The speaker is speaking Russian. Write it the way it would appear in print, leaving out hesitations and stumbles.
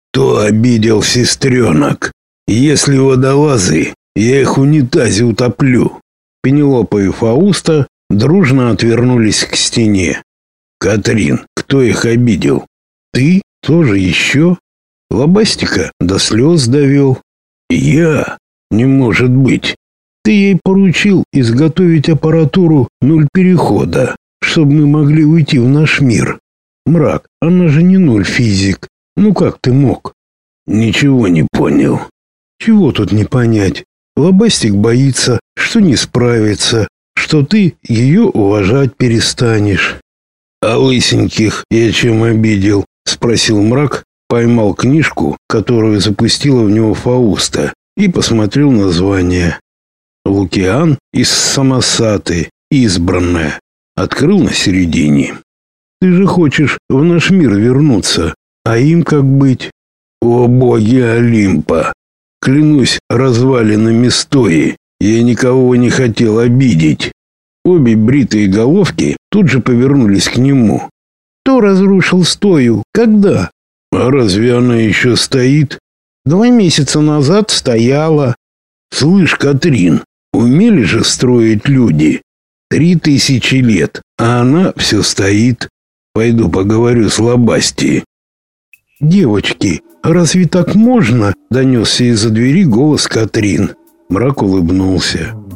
Кто обидел сестренок? Если водолазы, я их в унитазе утоплю. Пенелопа и Фауста дружно отвернулись к стене. Катрин, кто их обидел? Ты? Тоже еще? Лобастика до слез довел. Я? Не может быть. Ты ей поручил изготовить аппаратуру нуль перехода, чтобы мы могли уйти в наш мир. Мрак, она же не нуль физик. Ну как ты мог? Ничего не понял. Чего тут не понять? Лобастик боится, что не справится, что ты ее уважать перестанешь. А лысеньких я чем обидел? Спросил Мрак, поймал книжку, которую запустила в него Фауста, и посмотрел название. Лукиан из Самосаты, избранная. Открыл на середине. Ты же хочешь в наш мир вернуться, а им как быть? О боги Олимпа! Клянусь развалинами стои, я никого не хотел обидеть. Обе бритые головки тут же повернулись к нему. Кто разрушил стою? Когда? А разве она еще стоит? 2 месяца назад стояла. Слышь, Катрин, умели же строить люди. 3000 лет, а она все стоит. Пойду поговорю с Лобастией. Девочки, разве так можно? Донесся из-за двери голос Катрин. Мрак улыбнулся.